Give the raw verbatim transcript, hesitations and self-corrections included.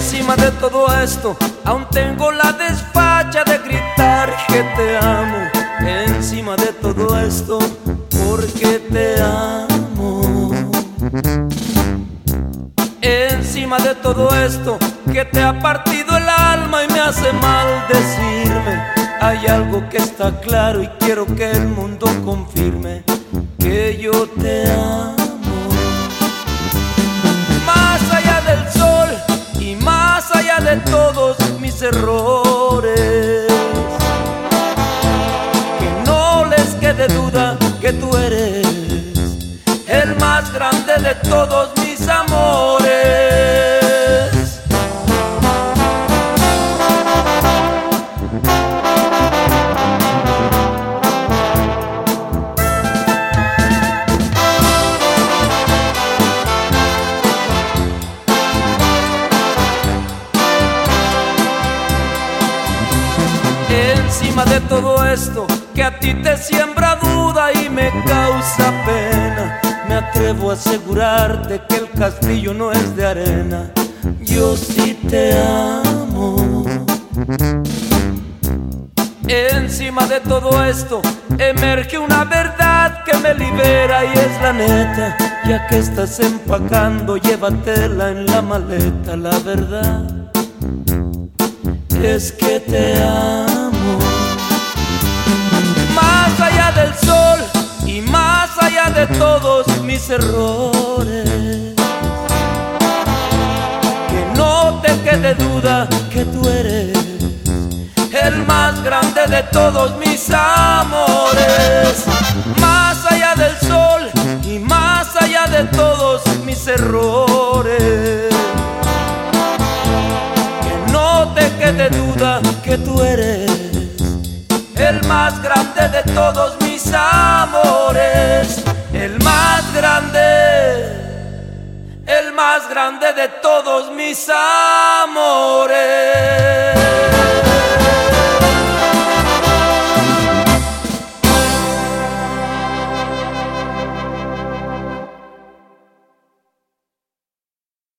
Encima de todo esto, aún tengo la desfacha de gritar que te amo. Encima de todo esto, porque te amo. Encima de todo esto, que te ha partido el alma y me hace mal decirme. Hay algo que está claro y quiero que el mundo confirme: que yo te amo. Más allá del sol y más allá de todos mis errores, que no les quede duda que tú eres el más grande de todos mis amores. Encima de todo esto, que a ti te siembra duda y me causa pena, me atrevo a asegurarte que el castillo no es de arena. Yo sí te amo. Encima de todo esto, emerge una verdad que me libera y es la neta. Ya que estás empacando, llévatela en la maleta. La verdad es que te amo. Más allá del sol y más allá de todos mis errores, que no te quede duda que tú eres el más grande de todos mis amores. Más allá del sol y más allá de todos mis errores, que no te quede duda que tú eres el más grande de todos mis amores. El más grande, el más grande de todos mis amores.